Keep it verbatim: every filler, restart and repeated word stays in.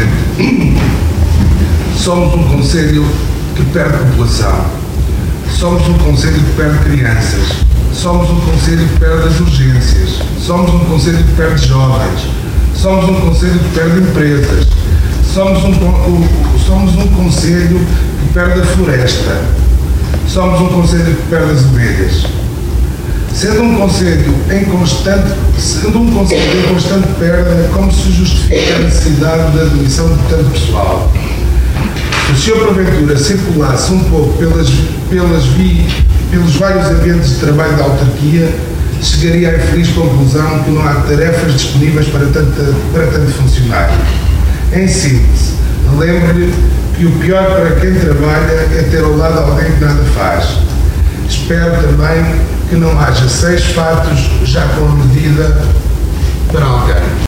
Presidente, somos um concelho que perde população, somos um concelho que perde crianças, somos um concelho que perde as urgências, somos um concelho que perde jovens, somos um concelho que perde empresas, somos um, somos um concelho que perde a floresta, somos um concelho que perde as ovelhas. Sendo um concelho em constante, sendo um concelho em constante perda, como se justifica a necessidade da demissão de tanto pessoal? Se o senhor porventura circulasse um pouco pelas, pelas vi, pelos vários ambientes de trabalho da autarquia, chegaria à infeliz conclusão que não há tarefas disponíveis para tanto, para tanto funcionário. Em síntese, lembre-lhe que o pior para quem trabalha é ter ao lado alguém que nada faz. Espero também que não haja seis fatos já com a medida para alguém.